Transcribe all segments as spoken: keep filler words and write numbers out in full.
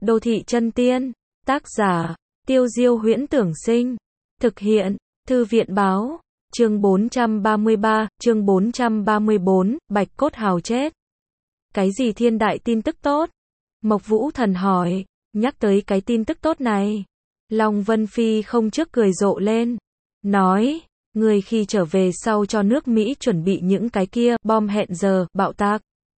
Đô thị chân tiên, tác giả, Tiêu Diêu Huyễn Tưởng Sinh, thực hiện, Thư viện báo, chương bốn trăm ba mươi ba, chương bốn trăm ba mươi bốn, Bạch Cốt Hào chết. Cái gì thiên đại tin tức tốt? Mộc Vũ Thần hỏi, nhắc tới cái tin tức tốt này. Long Vân Phi không trước cười rộ lên, nói, người khi trở về sau cho nước Mỹ chuẩn bị những cái kia, bom hẹn giờ, bạo tạc.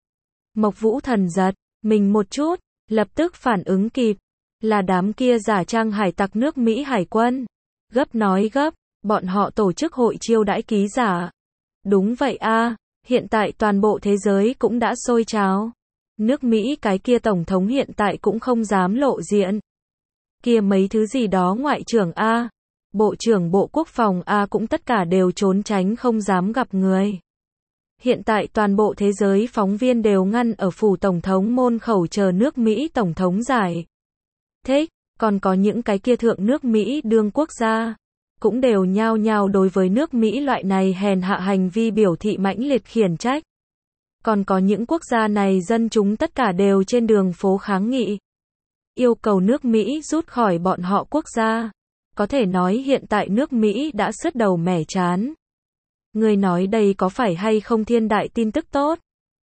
Mộc Vũ Thần giật mình một chút, lập tức phản ứng kịp, là đám kia giả trang hải tặc nước Mỹ hải quân. Gấp nói gấp, bọn họ tổ chức hội chiêu đãi ký giả. Đúng vậy a, hiện tại toàn bộ thế giới cũng đã sôi trào. Nước Mỹ cái kia tổng thống hiện tại cũng không dám lộ diện. Kia mấy thứ gì đó ngoại trưởng a, bộ trưởng bộ quốc phòng a cũng tất cả đều trốn tránh không dám gặp người. Hiện tại toàn bộ thế giới phóng viên đều ngăn ở phủ tổng thống môn khẩu chờ nước Mỹ tổng thống giải thích, còn có những cái kia thượng nước Mỹ đương quốc gia, cũng đều nhao nhao đối với nước Mỹ loại này hèn hạ hành vi biểu thị mãnh liệt khiển trách. Còn có những quốc gia này dân chúng tất cả đều trên đường phố kháng nghị, yêu cầu nước Mỹ rút khỏi bọn họ quốc gia. Có thể nói hiện tại nước Mỹ đã sứt đầu mẻ chán. Người nói đây có phải hay không thiên đại tin tức tốt?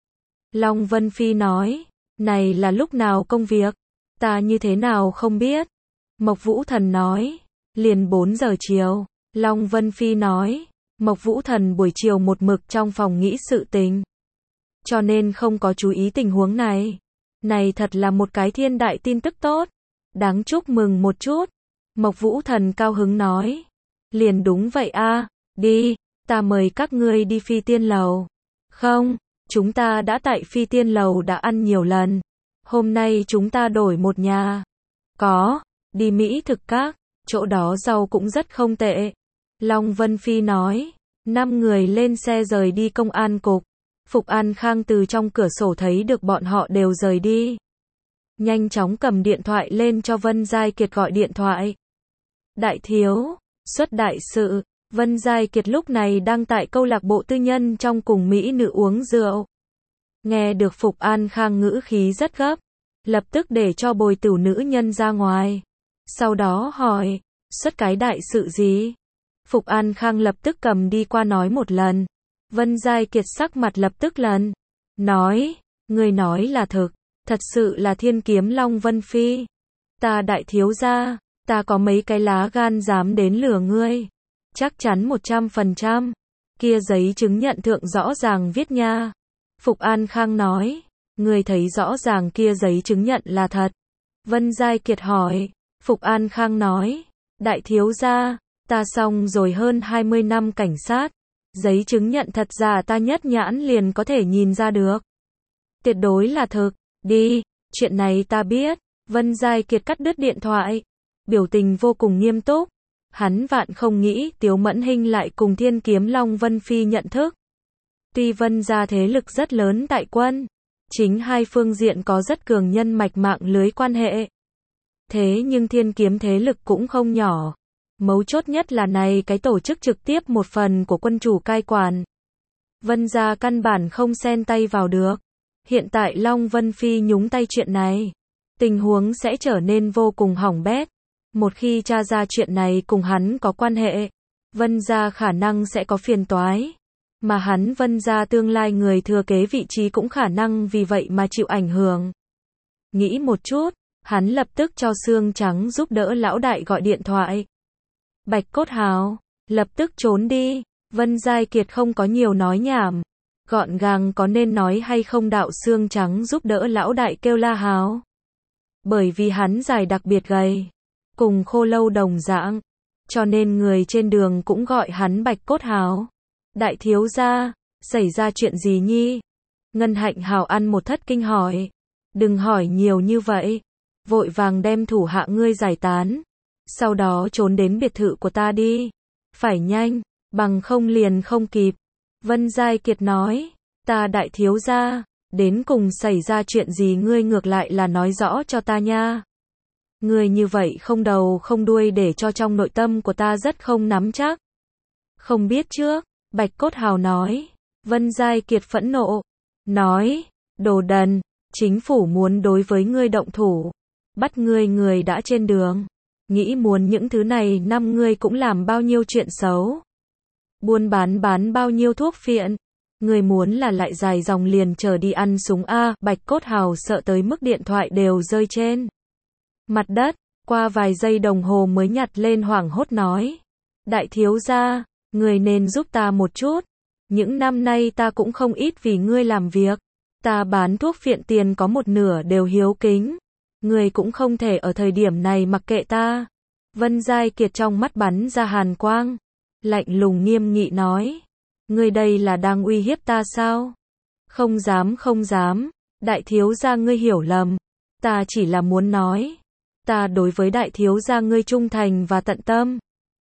Long Vân Phi nói, này là lúc nào công việc? Ta như thế nào không biết? Mộc Vũ Thần nói, liền bốn giờ chiều. Long Vân Phi nói, Mộc Vũ Thần buổi chiều một mực trong phòng nghĩ sự tình, cho nên không có chú ý tình huống này. Này thật là một cái thiên đại tin tức tốt, đáng chúc mừng một chút. Mộc Vũ Thần cao hứng nói, liền đúng vậy a, đi, ta mời các ngươi đi Phi Tiên Lầu. Không, chúng ta đã tại Phi Tiên Lầu đã ăn nhiều lần. Hôm nay chúng ta đổi một nhà. Có, đi Mỹ thực các, chỗ đó rau cũng rất không tệ. Long Vân Phi nói, năm người lên xe rời đi công an cục. Phục An Khang từ trong cửa sổ thấy được bọn họ đều rời đi. Nhanh chóng cầm điện thoại lên cho Vân Giai Kiệt gọi điện thoại. Đại thiếu, xuất đại sự. Vân Giai Kiệt lúc này đang tại câu lạc bộ tư nhân trong cùng mỹ nữ uống rượu. Nghe được Phục An Khang ngữ khí rất gấp, lập tức để cho bồi tửu nữ nhân ra ngoài. Sau đó hỏi, xuất cái đại sự gì? Phục An Khang lập tức cầm đi qua nói một lần. Vân Giai Kiệt sắc mặt lập tức lần. Nói, người nói là thực, thật sự là thiên kiếm Long Vân Phi. Ta đại thiếu gia, ta có mấy cái lá gan dám đến lừa ngươi. Chắc chắn một trăm phần trăm. Kia giấy chứng nhận thượng rõ ràng viết nha. Phục An Khang nói, người thấy rõ ràng kia giấy chứng nhận là thật. Vân Giai Kiệt hỏi. Phục An Khang nói, đại thiếu gia, ta xong rồi hơn hai mươi năm cảnh sát. Giấy chứng nhận thật giả ta nhất nhãn liền có thể nhìn ra được. Tuyệt đối là thực, đi, chuyện này ta biết. Vân Giai Kiệt cắt đứt điện thoại, biểu tình vô cùng nghiêm túc. Hắn vạn không nghĩ Tiếu Mẫn Hinh lại cùng thiên kiếm Long Vân Phi nhận thức. Tuy Vân gia thế lực rất lớn tại quân, chính hai phương diện có rất cường nhân mạch mạng lưới quan hệ. Thế nhưng thiên kiếm thế lực cũng không nhỏ. Mấu chốt nhất là này cái tổ chức trực tiếp một phần của quân chủ cai quản. Vân gia căn bản không xen tay vào được. Hiện tại Long Vân Phi nhúng tay chuyện này, tình huống sẽ trở nên vô cùng hỏng bét. Một khi tra ra chuyện này cùng hắn có quan hệ, Vân gia khả năng sẽ có phiền toái. Mà hắn Vân gia tương lai người thừa kế vị trí cũng khả năng vì vậy mà chịu ảnh hưởng. Nghĩ một chút, hắn lập tức cho Xương Trắng giúp đỡ lão đại gọi điện thoại. Bạch Cốt Hào, lập tức trốn đi. Vân Giai Kiệt không có nhiều nói nhảm, gọn gàng có nên nói hay không đạo Xương Trắng giúp đỡ lão đại kêu la hào. Bởi vì hắn dài đặc biệt gầy, cùng Khô Lâu đồng dạng, cho nên người trên đường cũng gọi hắn Bạch Cốt Hào. Đại thiếu gia, xảy ra chuyện gì nhi? Ngân Hạnh Hào ăn một thất kinh hỏi. Đừng hỏi nhiều như vậy, vội vàng đem thủ hạ ngươi giải tán, sau đó trốn đến biệt thự của ta đi. Phải nhanh, bằng không liền không kịp. Vân Giai Kiệt nói, ta đại thiếu gia, đến cùng xảy ra chuyện gì ngươi ngược lại là nói rõ cho ta nha. Ngươi như vậy không đầu không đuôi để cho trong nội tâm của ta rất không nắm chắc. Không biết trước, Bạch Cốt Hào nói. Vân Giai Kiệt phẫn nộ, nói, đồ đần, chính phủ muốn đối với ngươi động thủ. Bắt ngươi người đã trên đường. Nghĩ muốn những thứ này năm ngươi cũng làm bao nhiêu chuyện xấu. Buôn bán bán bao nhiêu thuốc phiện. Ngươi muốn là lại dài dòng liền chờ đi ăn súng A, Bạch Cốt Hào sợ tới mức điện thoại đều rơi trên mặt đất, qua vài giây đồng hồ mới nhặt lên hoảng hốt nói. Đại thiếu gia, người nên giúp ta một chút. Những năm nay ta cũng không ít vì ngươi làm việc. Ta bán thuốc phiện tiền có một nửa đều hiếu kính. Ngươi cũng không thể ở thời điểm này mặc kệ ta. Vân Giai Kiệt trong mắt bắn ra hàn quang. Lạnh lùng nghiêm nghị nói. Ngươi đây là đang uy hiếp ta sao? Không dám không dám. Đại thiếu gia ngươi hiểu lầm. Ta chỉ là muốn nói. Ta đối với đại thiếu gia ngươi trung thành và tận tâm.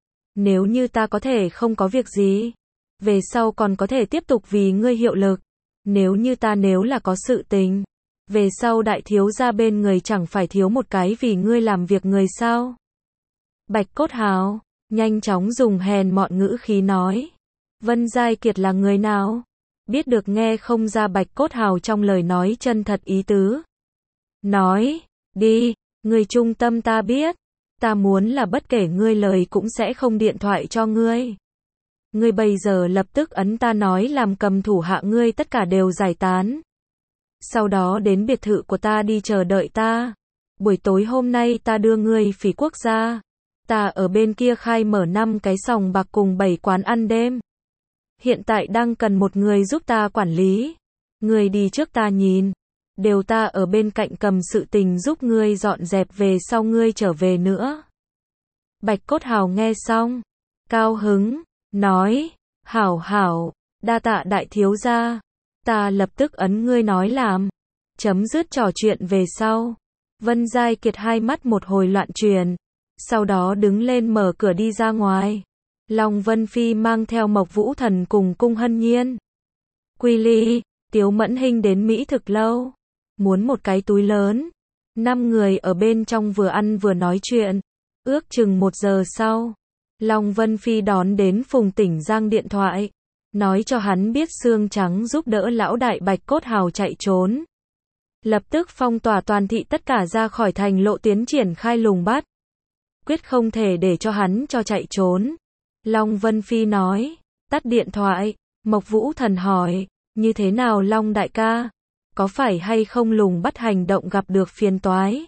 Nếu như ta có thể không có việc gì. Về sau còn có thể tiếp tục vì ngươi hiệu lực. Nếu như ta nếu là có sự tình. Về sau đại thiếu gia bên người chẳng phải thiếu một cái vì ngươi làm việc người sao? Bạch Cốt Hào, nhanh chóng dùng hèn mọn ngữ khí nói. Vân Giai Kiệt là người nào? Biết được nghe không ra Bạch Cốt Hào trong lời nói chân thật ý tứ. Nói, đi, người trung tâm ta biết. Ta muốn là bất kể ngươi lời cũng sẽ không điện thoại cho ngươi. Ngươi bây giờ lập tức ấn ta nói làm cầm thủ hạ ngươi tất cả đều giải tán. Sau đó đến biệt thự của ta đi chờ đợi ta. Buổi tối hôm nay ta đưa ngươi phỉ quốc gia. Ta ở bên kia khai mở năm cái sòng bạc cùng bảy quán ăn đêm. Hiện tại đang cần một người giúp ta quản lý. Ngươi đi trước ta nhìn. Đều ta ở bên cạnh cầm sự tình giúp ngươi dọn dẹp về sau ngươi trở về nữa. Bạch Cốt Hào nghe xong. Cao hứng. Nói. Hảo hảo. Đa tạ đại thiếu gia. Ta lập tức ấn ngươi nói làm. Chấm dứt trò chuyện về sau. Vân Giai Kiệt hai mắt một hồi loạn truyền. Sau đó đứng lên mở cửa đi ra ngoài. Long Vân Phi mang theo Mộc Vũ Thần cùng Cung Hân Nhiên. Quy Ly, Tiếu Mẫn Hinh đến Mỹ thực lâu. Muốn một cái túi lớn. Năm người ở bên trong vừa ăn vừa nói chuyện. Ước chừng một giờ sau. Long Vân Phi đón đến Phùng Tỉnh Giang điện thoại. Nói cho hắn biết xương trắng giúp đỡ lão đại Bạch Cốt Hào chạy trốn. Lập tức phong tỏa toàn thị tất cả ra khỏi thành lộ tiến triển khai lùng bắt. Quyết không thể để cho hắn cho chạy trốn. Long Vân Phi nói. Tắt điện thoại. Mộc Vũ Thần hỏi. Như thế nào Long đại ca? Có phải hay không lùng bắt hành động gặp được phiền toái?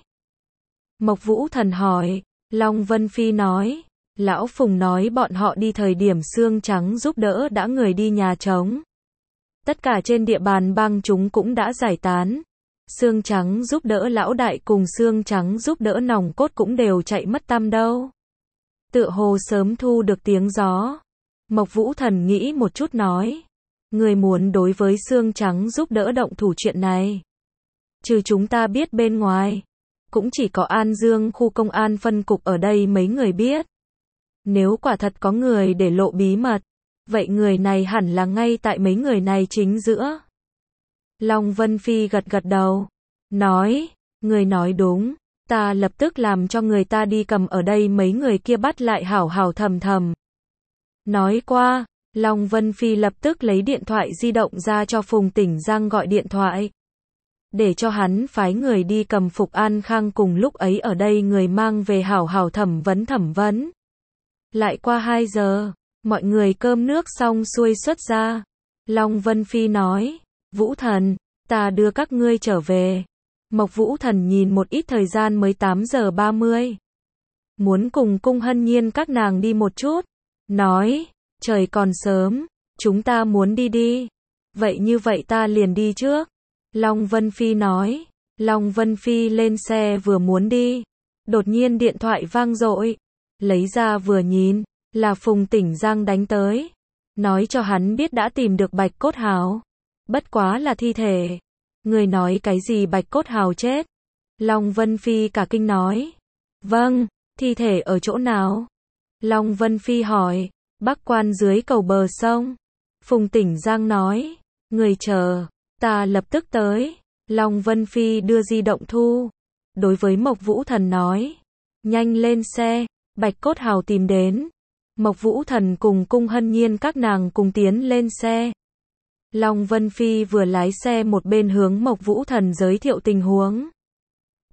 Mộc Vũ Thần hỏi. Long Vân Phi nói. Lão Phùng nói bọn họ đi thời điểm xương trắng giúp đỡ đã người đi nhà trống. Tất cả trên địa bàn bang chúng cũng đã giải tán. Xương trắng giúp đỡ lão đại cùng xương trắng giúp đỡ nòng cốt cũng đều chạy mất tăm đâu. Tựa hồ sớm thu được tiếng gió. Mộc Vũ Thần nghĩ một chút nói. Người muốn đối với xương trắng giúp đỡ động thủ chuyện này. Trừ chúng ta biết bên ngoài. Cũng chỉ có An Dương khu công an phân cục ở đây mấy người biết. Nếu quả thật có người để lộ bí mật. Vậy người này hẳn là ngay tại mấy người này chính giữa. Long Vân Phi gật gật đầu. Nói. Người nói đúng. Ta lập tức làm cho người ta đi cầm ở đây mấy người kia bắt lại hảo hảo thầm thầm. Nói qua. Long Vân Phi lập tức lấy điện thoại di động ra cho Phùng Tỉnh Giang gọi điện thoại. Để cho hắn phái người đi cầm Phục An Khang cùng lúc ấy ở đây người mang về hảo hảo thẩm vấn thẩm vấn. Lại qua hai giờ, mọi người cơm nước xong xuôi xuất ra. Long Vân Phi nói, Vũ Thần, ta đưa các ngươi trở về. Mộc Vũ Thần nhìn một ít thời gian mới tám giờ ba mươi. Muốn cùng Cung Hân Nhiên các nàng đi một chút. Nói, trời còn sớm, chúng ta muốn đi đi. Vậy như vậy ta liền đi trước. Long Vân Phi nói. Long Vân Phi lên xe vừa muốn đi. Đột nhiên điện thoại vang dội. Lấy ra vừa nhìn, là Phùng Tỉnh Giang đánh tới. Nói cho hắn biết đã tìm được Bạch Cốt Hào. Bất quá là thi thể. Người nói cái gì Bạch Cốt Hào chết? Long Vân Phi cả kinh nói. Vâng, thi thể ở chỗ nào? Long Vân Phi hỏi. Bắc quan dưới cầu bờ sông. Phùng Tỉnh Giang nói. Người chờ, ta lập tức tới. Long Vân Phi đưa di động thu. Đối với Mộc Vũ Thần nói. Nhanh lên xe, Bạch Cốt Hào tìm đến. Mộc Vũ Thần cùng Cung Hân Nhiên các nàng cùng tiến lên xe. Long Vân Phi vừa lái xe một bên hướng Mộc Vũ Thần giới thiệu tình huống.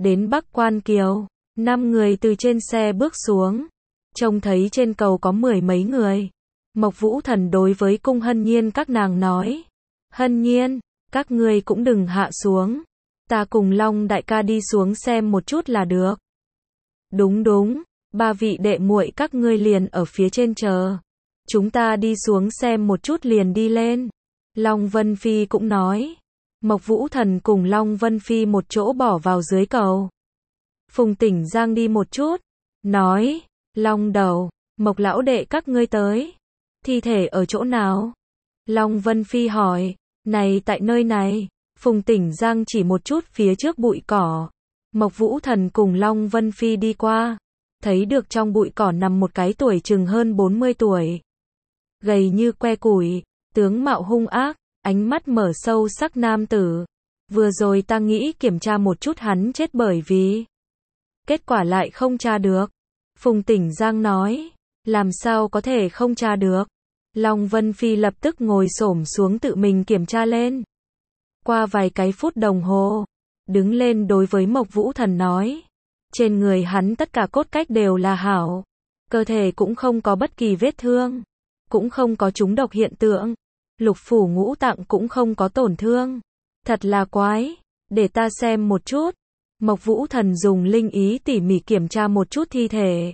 Đến Bắc Quan Kiều, năm người từ trên xe bước xuống. Trông thấy trên cầu có mười mấy người. Mộc Vũ Thần đối với Cung Hân Nhiên các nàng nói. Hân Nhiên, các ngươi cũng đừng hạ xuống. Ta cùng Long đại ca đi xuống xem một chút là được. Đúng đúng, ba vị đệ muội các ngươi liền ở phía trên chờ. Chúng ta đi xuống xem một chút liền đi lên. Long Vân Phi cũng nói. Mộc Vũ Thần cùng Long Vân Phi một chỗ bỏ vào dưới cầu. Phùng Tỉnh Giang đi một chút. Nói, Long đầu, Mộc lão đệ các ngươi tới. Thi thể ở chỗ nào? Long Vân Phi hỏi. Này tại nơi này. Phùng Tỉnh Giang chỉ một chút phía trước bụi cỏ. Mộc Vũ Thần cùng Long Vân Phi đi qua. Thấy được trong bụi cỏ nằm một cái tuổi chừng hơn bốn mươi tuổi. Gầy như que củi, tướng mạo hung ác, ánh mắt mở sâu sắc nam tử. Vừa rồi ta nghĩ kiểm tra một chút hắn chết bởi vì. Kết quả lại không tra được. Phùng Tỉnh Giang nói. Làm sao có thể không tra được? Long Vân Phi lập tức ngồi xổm xuống tự mình kiểm tra lên. Qua vài cái phút đồng hồ, đứng lên đối với Mộc Vũ Thần nói. Trên người hắn tất cả cốt cách đều là hảo. Cơ thể cũng không có bất kỳ vết thương. Cũng không có trúng độc hiện tượng. Lục phủ ngũ tạng cũng không có tổn thương. Thật là quái. Để ta xem một chút. Mộc Vũ Thần dùng linh ý tỉ mỉ kiểm tra một chút thi thể.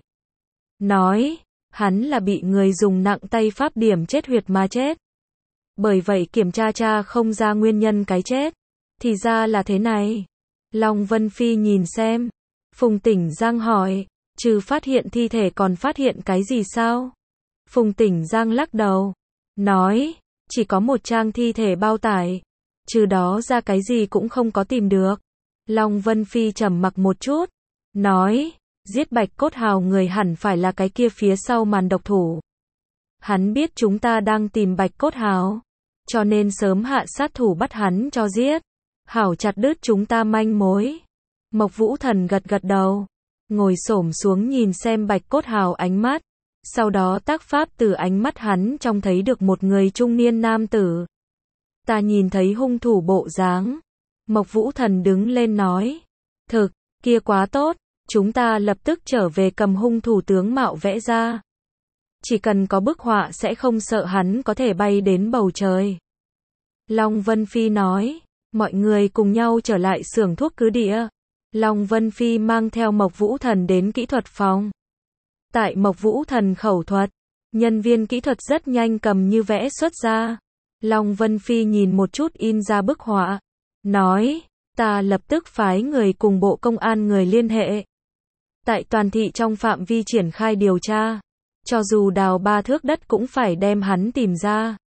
Nói, hắn là bị người dùng nặng tay pháp điểm chết huyệt mà chết. Bởi vậy kiểm tra tra không ra nguyên nhân cái chết. Thì ra là thế này. Long Vân Phi nhìn xem. Phùng Tỉnh Giang hỏi, trừ phát hiện thi thể còn phát hiện cái gì sao? Phùng Tỉnh Giang lắc đầu. Nói, chỉ có một trang thi thể bao tải. Trừ đó ra cái gì cũng không có tìm được. Long Vân Phi trầm mặc một chút. Nói, giết Bạch Cốt Hào người hẳn phải là cái kia phía sau màn độc thủ. Hắn biết chúng ta đang tìm Bạch Cốt Hào. Cho nên sớm hạ sát thủ bắt hắn cho giết. Hảo chặt đứt chúng ta manh mối. Mộc Vũ Thần gật gật đầu. Ngồi xổm xuống nhìn xem Bạch Cốt Hào ánh mắt. Sau đó tác pháp từ ánh mắt hắn trông thấy được một người trung niên nam tử. Ta nhìn thấy hung thủ bộ dáng. Mộc Vũ Thần đứng lên nói. Thực, kia quá tốt. Chúng ta lập tức trở về cầm hung thủ tướng mạo vẽ ra. Chỉ cần có bức họa sẽ không sợ hắn có thể bay đến bầu trời. Long Vân Phi nói. Mọi người cùng nhau trở lại xưởng thuốc cứ địa. Long Vân Phi mang theo Mộc Vũ Thần đến kỹ thuật phòng. Tại Mộc Vũ Thần khẩu thuật, nhân viên kỹ thuật rất nhanh cầm như vẽ xuất ra. Long Vân Phi nhìn một chút in ra bức họa. Nói, ta lập tức phái người cùng bộ công an người liên hệ. Tại toàn thị trong phạm vi triển khai điều tra. Cho dù đào ba thước đất cũng phải đem hắn tìm ra.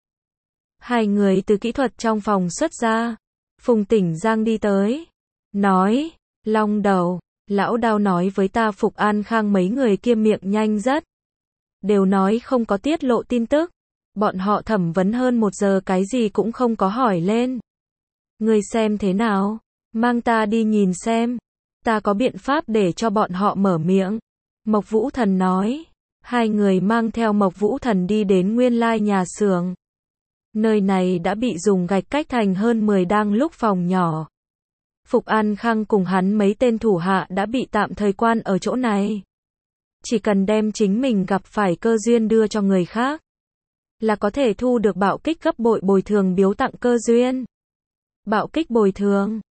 Hai người từ kỹ thuật trong phòng xuất ra. Phùng Tỉnh Giang đi tới. Nói, Long đầu, lão Đao nói với ta Phục An Khang mấy người kia miệng nhanh rất. Đều nói không có tiết lộ tin tức. Bọn họ thẩm vấn hơn một giờ cái gì cũng không có hỏi lên. Ngươi xem thế nào? Mang ta đi nhìn xem. Ta có biện pháp để cho bọn họ mở miệng. Mộc Vũ Thần nói. Hai người mang theo Mộc Vũ Thần đi đến nguyên lai nhà xưởng. Nơi này đã bị dùng gạch cách thành hơn mười đang lúc phòng nhỏ. Phục An Khang cùng hắn mấy tên thủ hạ đã bị tạm thời quan ở chỗ này. Chỉ cần đem chính mình gặp phải cơ duyên đưa cho người khác. Là có thể thu được bạo kích gấp bội bồi thường biếu tặng cơ duyên. Bạo kích bồi thường.